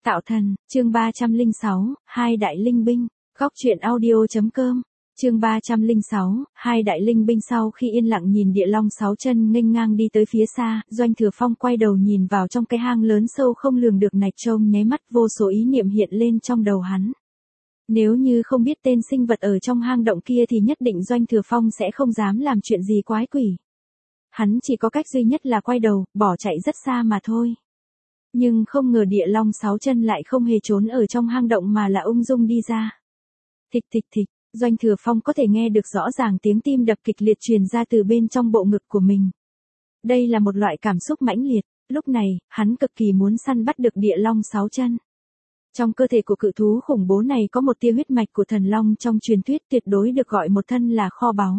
Tạo thần, chương 306, hai đại linh binh, góc truyện audio.com, chương 306, hai đại linh binh. Sau khi yên lặng nhìn địa long sáu chân nghênh ngang đi tới phía xa, Doanh Thừa Phong quay đầu nhìn vào trong cái hang lớn sâu không lường được này, trông nháy mắt vô số ý niệm hiện lên trong đầu hắn. Nếu như không biết tên sinh vật ở trong hang động kia thì nhất định Doanh Thừa Phong sẽ không dám làm chuyện gì quái quỷ. Hắn chỉ có cách duy nhất là quay đầu, bỏ chạy rất xa mà thôi. Nhưng không ngờ địa long sáu chân lại không hề trốn ở trong hang động mà là ung dung đi ra. Thịch thịch thịch, Doanh Thừa Phong có thể nghe được rõ ràng tiếng tim đập kịch liệt truyền ra từ bên trong bộ ngực của mình. Đây là một loại cảm xúc mãnh liệt, lúc này, hắn cực kỳ muốn săn bắt được địa long sáu chân. Trong cơ thể của cự thú khủng bố này có một tia huyết mạch của thần long trong truyền thuyết, tuyệt đối được gọi một thân là kho báu.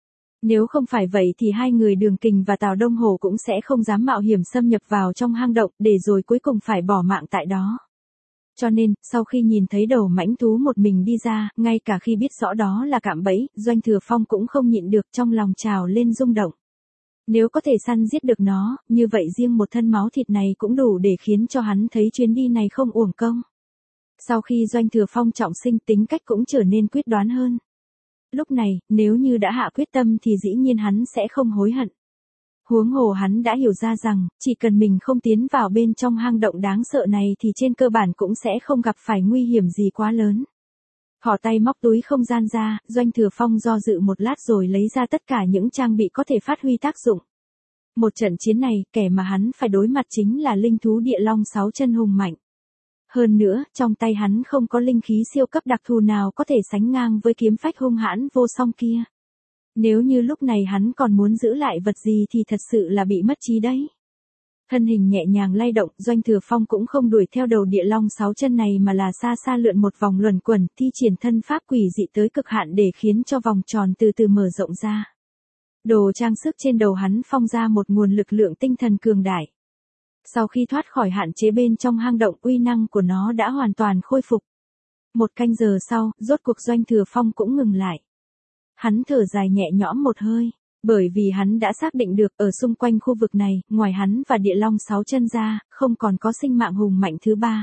Nếu không phải vậy thì hai người Đường Kình và Tào Đông Hồ cũng sẽ không dám mạo hiểm xâm nhập vào trong hang động để rồi cuối cùng phải bỏ mạng tại đó. Cho nên, sau khi nhìn thấy đầu mãnh thú một mình đi ra, ngay cả khi biết rõ đó là cạm bẫy, Doanh Thừa Phong cũng không nhịn được, trong lòng trào lên rung động. Nếu có thể săn giết được nó, như vậy riêng một thân máu thịt này cũng đủ để khiến cho hắn thấy chuyến đi này không uổng công. Sau khi Doanh Thừa Phong trọng sinh, tính cách cũng trở nên quyết đoán hơn. Lúc này, nếu như đã hạ quyết tâm thì dĩ nhiên hắn sẽ không hối hận. Huống hồ hắn đã hiểu ra rằng, chỉ cần mình không tiến vào bên trong hang động đáng sợ này thì trên cơ bản cũng sẽ không gặp phải nguy hiểm gì quá lớn. Thỏ tay móc túi không gian ra, Doanh Thừa Phong do dự một lát rồi lấy ra tất cả những trang bị có thể phát huy tác dụng. Một trận chiến này, kẻ mà hắn phải đối mặt chính là linh thú địa long sáu chân hùng mạnh. Hơn nữa, trong tay hắn không có linh khí siêu cấp đặc thù nào có thể sánh ngang với kiếm phách hung hãn vô song kia. Nếu như lúc này hắn còn muốn giữ lại vật gì thì thật sự là bị mất trí đấy. Thân hình nhẹ nhàng lay động, Doanh Thừa Phong cũng không đuổi theo đầu địa long sáu chân này mà là xa xa lượn một vòng luẩn quẩn, thi triển thân pháp quỷ dị tới cực hạn để khiến cho vòng tròn từ từ mở rộng ra. Đồ trang sức trên đầu hắn phong ra một nguồn lực lượng tinh thần cường đại. Sau khi thoát khỏi hạn chế bên trong hang động, uy năng của nó đã hoàn toàn khôi phục. Một canh giờ sau, rốt cuộc Doanh Thừa Phong cũng ngừng lại. Hắn thở dài nhẹ nhõm một hơi, bởi vì hắn đã xác định được ở xung quanh khu vực này, ngoài hắn và địa long sáu chân ra, không còn có sinh mạng hùng mạnh thứ ba.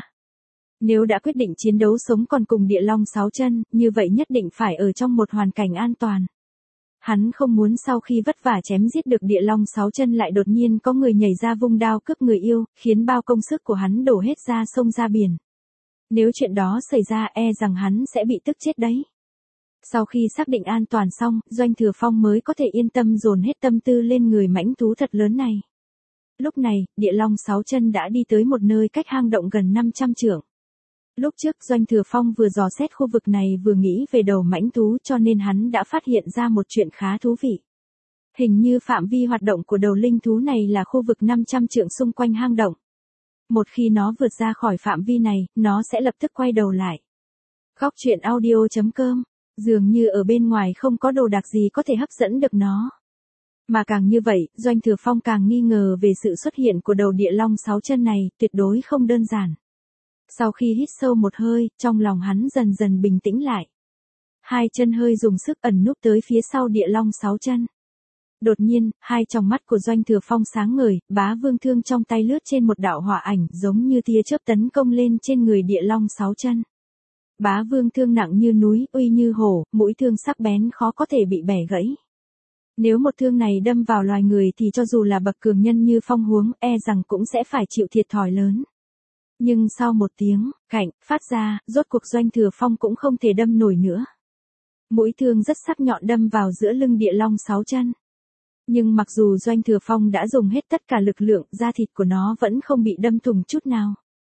Nếu đã quyết định chiến đấu sống còn cùng địa long sáu chân, như vậy nhất định phải ở trong một hoàn cảnh an toàn. Hắn không muốn sau khi vất vả chém giết được địa long sáu chân lại đột nhiên có người nhảy ra vung đao cướp người yêu, khiến bao công sức của hắn đổ hết ra sông ra biển. Nếu chuyện đó xảy ra rằng hắn sẽ bị tức chết đấy. Sau khi xác định an toàn xong, Doanh Thừa Phong mới có thể yên tâm dồn hết tâm tư lên người mãnh thú thật lớn này. Lúc này, địa long sáu chân đã đi tới một nơi cách hang động gần 500 trượng. Lúc trước Doanh Thừa Phong vừa dò xét khu vực này vừa nghĩ về đầu mãnh thú, cho nên hắn đã phát hiện ra một chuyện khá thú vị. Hình như phạm vi hoạt động của đầu linh thú này là khu vực 500 trượng xung quanh hang động. Một khi nó vượt ra khỏi phạm vi này, nó sẽ lập tức quay đầu lại. Góc truyện audio.com, dường như ở bên ngoài không có đồ đạc gì có thể hấp dẫn được nó. Mà càng như vậy, Doanh Thừa Phong càng nghi ngờ về sự xuất hiện của đầu địa long sáu chân này, tuyệt đối không đơn giản. Sau khi hít sâu một hơi, trong lòng hắn dần dần bình tĩnh lại. Hai chân hơi dùng sức ẩn núp tới phía sau địa long sáu chân. Đột nhiên, hai tròng mắt của Doanh Thừa Phong sáng ngời, bá vương thương trong tay lướt trên một đạo hỏa ảnh giống như tia chớp tấn công lên trên người địa long sáu chân. Bá vương thương nặng như núi, uy như hổ, mũi thương sắc bén khó có thể bị bẻ gãy. Nếu một thương này đâm vào loài người thì cho dù là bậc cường nhân như Phong Huống, rằng cũng sẽ phải chịu thiệt thòi lớn. Nhưng sau một tiếng, cạnh, phát ra, rốt cuộc Doanh Thừa Phong cũng không thể đâm nổi nữa. Mũi thương rất sắc nhọn đâm vào giữa lưng địa long sáu chân. Nhưng mặc dù Doanh Thừa Phong đã dùng hết tất cả lực lượng, da thịt của nó vẫn không bị đâm thủng chút nào.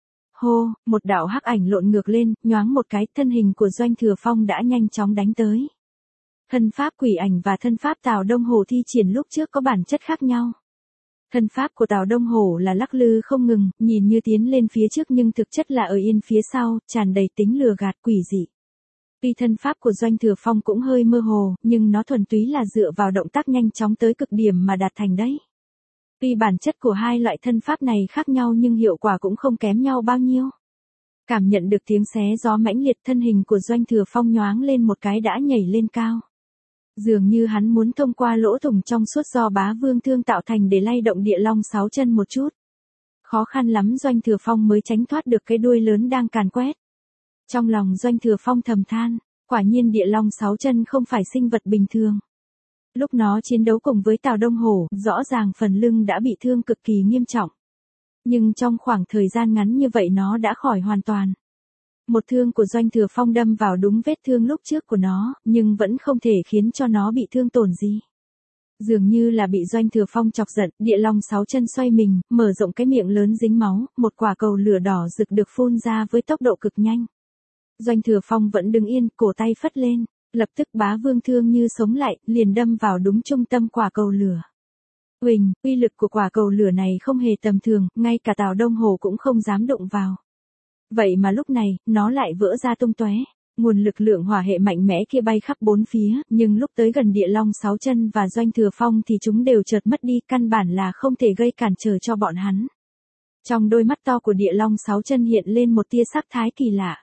Hô, một đạo hắc ảnh lộn ngược lên, nhoáng một cái, thân hình của Doanh Thừa Phong đã nhanh chóng đánh tới. Thân pháp quỷ ảnh và thân pháp Tào Đông Hồ thi triển lúc trước có bản chất khác nhau. Thân pháp của Tào Đông Hồ là lắc lư không ngừng, nhìn như tiến lên phía trước nhưng thực chất là ở yên phía sau, tràn đầy tính lừa gạt quỷ dị. Tuy thân pháp của Doanh Thừa Phong cũng hơi mơ hồ, nhưng nó thuần túy là dựa vào động tác nhanh chóng tới cực điểm mà đạt thành đấy. Tuy bản chất của hai loại thân pháp này khác nhau nhưng hiệu quả cũng không kém nhau bao nhiêu. Cảm nhận được tiếng xé gió mãnh liệt, thân hình của Doanh Thừa Phong nhoáng lên một cái đã nhảy lên cao. Dường như hắn muốn thông qua lỗ thủng trong suốt do bá vương thương tạo thành để lay động địa long sáu chân một chút. Khó khăn lắm Doanh Thừa Phong mới tránh thoát được cái đuôi lớn đang càn quét. Trong lòng Doanh Thừa Phong thầm than, quả nhiên địa long 6 chân không phải sinh vật bình thường. Lúc nó chiến đấu cùng với Tào Đông Hổ, rõ ràng phần lưng đã bị thương cực kỳ nghiêm trọng. Nhưng trong khoảng thời gian ngắn như vậy nó đã khỏi hoàn toàn. Một thương của Doanh Thừa Phong đâm vào đúng vết thương lúc trước của nó, nhưng vẫn không thể khiến cho nó bị thương tổn gì. Dường như là bị Doanh Thừa Phong chọc giận, địa long 6 chân xoay mình, mở rộng cái miệng lớn dính máu, một quả cầu lửa đỏ rực được phun ra với tốc độ cực nhanh. Doanh Thừa Phong vẫn đứng yên, cổ tay phất lên, lập tức Bá Vương thương như sống lại, liền đâm vào đúng trung tâm quả cầu lửa. Uỳnh, uy lực của quả cầu lửa này không hề tầm thường, ngay cả Tào Đông Hồ cũng không dám đụng vào. Vậy mà lúc này, nó lại vỡ ra tung tóe. Nguồn lực lượng hỏa hệ mạnh mẽ kia bay khắp bốn phía, nhưng lúc tới gần địa long 6 chân và Doanh Thừa Phong thì chúng đều chợt mất đi, căn bản là không thể gây cản trở cho bọn hắn. Trong đôi mắt to của địa long 6 chân hiện lên một tia sắc thái kỳ lạ.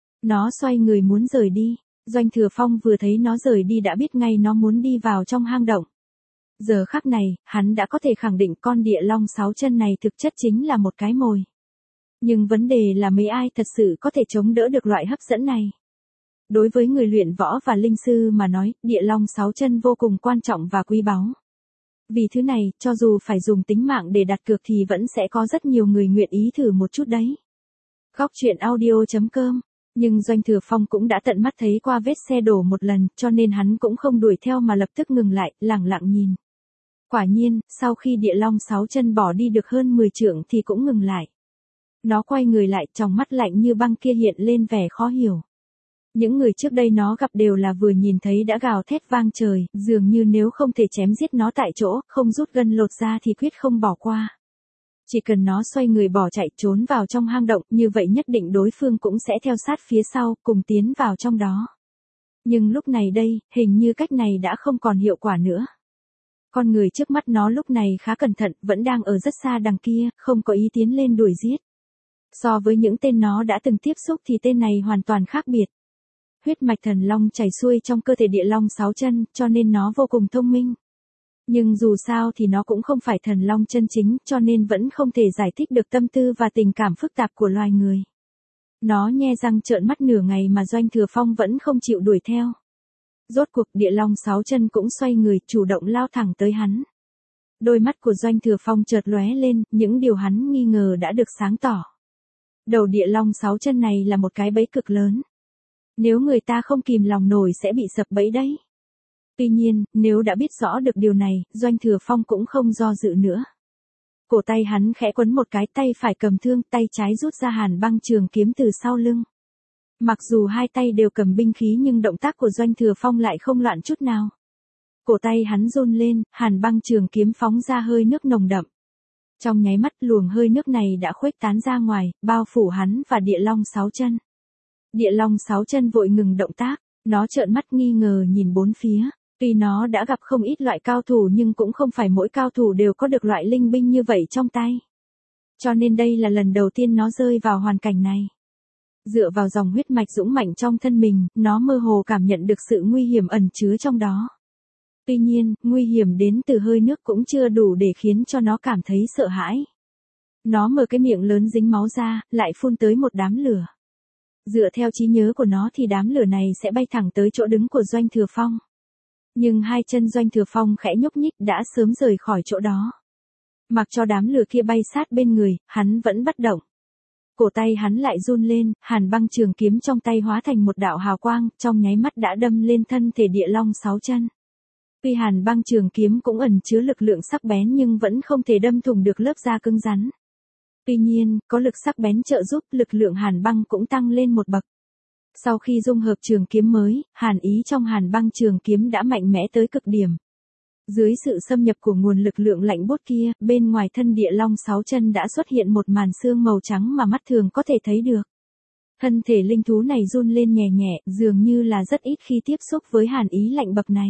Nó xoay người muốn rời đi. Doanh Thừa Phong vừa thấy nó rời đi đã biết ngay nó muốn đi vào trong hang động. Giờ khắc này, hắn đã có thể khẳng định con địa long 6 chân này thực chất chính là một cái mồi. Nhưng vấn đề là mấy ai thật sự có thể chống đỡ được loại hấp dẫn này. Đối với người luyện võ và linh sư mà nói, địa long 6 chân vô cùng quan trọng và quý báu. Vì thứ này, cho dù phải dùng tính mạng để đặt cược thì vẫn sẽ có rất nhiều người nguyện ý thử một chút đấy. Góc truyện audio.com. Nhưng Doanh Thừa Phong cũng đã tận mắt thấy qua vết xe đổ một lần, cho nên hắn cũng không đuổi theo mà lập tức ngừng lại, lẳng lặng nhìn. Quả nhiên, sau khi địa long 6 chân bỏ đi được hơn 10 trượng thì cũng ngừng lại. Nó quay người lại, tròng mắt lạnh như băng kia hiện lên vẻ khó hiểu. Những người trước đây nó gặp đều là vừa nhìn thấy đã gào thét vang trời, dường như nếu không thể chém giết nó tại chỗ, không rút gân lột ra thì quyết không bỏ qua. Chỉ cần nó xoay người bỏ chạy trốn vào trong hang động, như vậy nhất định đối phương cũng sẽ theo sát phía sau, cùng tiến vào trong đó. Nhưng lúc này đây, hình như cách này đã không còn hiệu quả nữa. Con người trước mắt nó lúc này khá cẩn thận, vẫn đang ở rất xa đằng kia, không có ý tiến lên đuổi giết. So với những tên nó đã từng tiếp xúc thì tên này hoàn toàn khác biệt. Huyết mạch thần long chảy xuôi trong cơ thể địa long 6 chân, cho nên nó vô cùng thông minh. Nhưng dù sao thì nó cũng không phải thần long chân chính, cho nên vẫn không thể giải thích được tâm tư và tình cảm phức tạp của loài người. Nó nhe răng trợn mắt nửa ngày mà Doanh Thừa Phong vẫn không chịu đuổi theo. Rốt cuộc địa long 6 chân cũng xoay người, chủ động lao thẳng tới hắn. Đôi mắt của Doanh Thừa Phong chợt lóe lên, những điều hắn nghi ngờ đã được sáng tỏ. Đầu địa long 6 chân này là một cái bẫy cực lớn. Nếu người ta không kìm lòng nổi sẽ bị sập bẫy đấy. Tuy nhiên, nếu đã biết rõ được điều này, Doanh Thừa Phong cũng không do dự nữa. Cổ tay hắn khẽ quấn một cái, tay phải cầm thương, tay trái rút ra Hàn Băng Trường kiếm từ sau lưng. Mặc dù hai tay đều cầm binh khí nhưng động tác của Doanh Thừa Phong lại không loạn chút nào. Cổ tay hắn run lên, Hàn Băng Trường kiếm phóng ra hơi nước nồng đậm. Trong nháy mắt luồng hơi nước này đã khuếch tán ra ngoài, bao phủ hắn và địa long 6 chân. Địa long 6 chân vội ngừng động tác, nó trợn mắt nghi ngờ nhìn bốn phía. Tuy nó đã gặp không ít loại cao thủ nhưng cũng không phải mỗi cao thủ đều có được loại linh binh như vậy trong tay. Cho nên đây là lần đầu tiên nó rơi vào hoàn cảnh này. Dựa vào dòng huyết mạch dũng mạnh trong thân mình, nó mơ hồ cảm nhận được sự nguy hiểm ẩn chứa trong đó. Tuy nhiên, nguy hiểm đến từ hơi nước cũng chưa đủ để khiến cho nó cảm thấy sợ hãi. Nó mở cái miệng lớn dính máu ra, lại phun tới một đám lửa. Dựa theo trí nhớ của nó thì đám lửa này sẽ bay thẳng tới chỗ đứng của Doanh Thừa Phong. Nhưng hai chân Doanh Thừa Phong khẽ nhúc nhích đã sớm rời khỏi chỗ đó. Mặc cho đám lửa kia bay sát bên người, hắn vẫn bất động. Cổ tay hắn lại run lên, Hàn Băng Trường kiếm trong tay hóa thành một đạo hào quang, trong nháy mắt đã đâm lên thân thể địa long 6 chân. Tuy Hàn Băng Trường kiếm cũng ẩn chứa lực lượng sắc bén nhưng vẫn không thể đâm thủng được lớp da cứng rắn. Tuy nhiên, có lực sắc bén trợ giúp, lực lượng Hàn Băng cũng tăng lên một bậc. Sau khi dung hợp trường kiếm mới, hàn ý trong Hàn Băng Trường kiếm đã mạnh mẽ tới cực điểm. Dưới sự xâm nhập của nguồn lực lượng lạnh buốt kia, bên ngoài thân địa long 6 chân đã xuất hiện một màn xương màu trắng mà mắt thường có thể thấy được. Thân thể linh thú này run lên nhẹ nhẹ, dường như là rất ít khi tiếp xúc với hàn ý lạnh bậc này.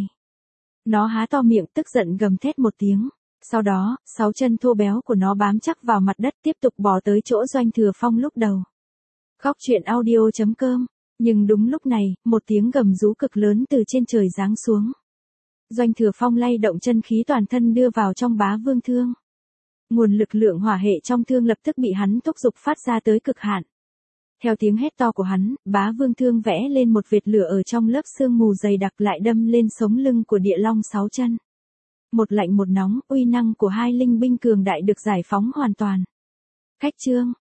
Nó há to miệng tức giận gầm thét một tiếng. Sau đó, 6 chân thô béo của nó bám chắc vào mặt đất tiếp tục bò tới chỗ Doanh Thừa Phong lúc đầu. Góc truyện audio.com. Nhưng đúng lúc này, một tiếng gầm rú cực lớn từ trên trời giáng xuống. Doanh Thừa Phong lay động chân khí toàn thân đưa vào trong Bá Vương thương. Nguồn lực lượng hỏa hệ trong thương lập tức bị hắn thúc giục phát ra tới cực hạn. Theo tiếng hét to của hắn, Bá Vương thương vẽ lên một vệt lửa ở trong lớp sương mù dày đặc lại đâm lên sống lưng của địa long 6 chân. Một lạnh một nóng, uy năng của hai linh binh cường đại được giải phóng hoàn toàn. Khách trương,